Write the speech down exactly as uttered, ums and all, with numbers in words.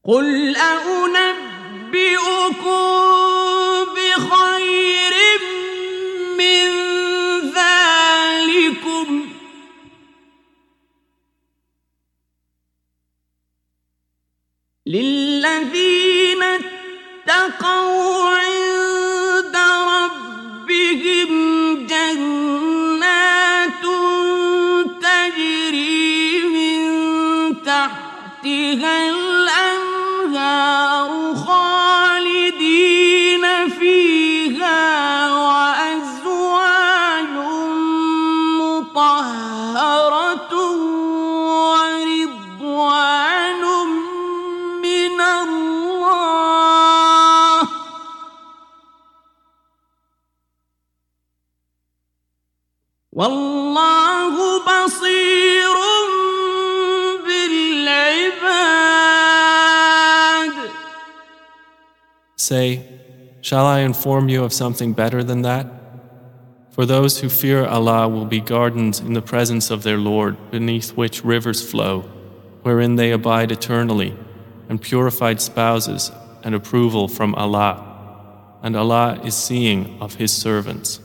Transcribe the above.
قل أنبئكم بخير من ذلكم للذين اتقوا عند ربهم جنات تجري من تحتها الأنهار خالدين فيها وأزواج مطهرة ورضوان من الله والله بصير بالعباد. Say, shall I inform you of something better than that? For those who fear Allah will be gardens in the presence of their Lord, beneath which rivers flow, wherein they abide eternally, and purified spouses and approval from Allah. And Allah is seeing of His servants.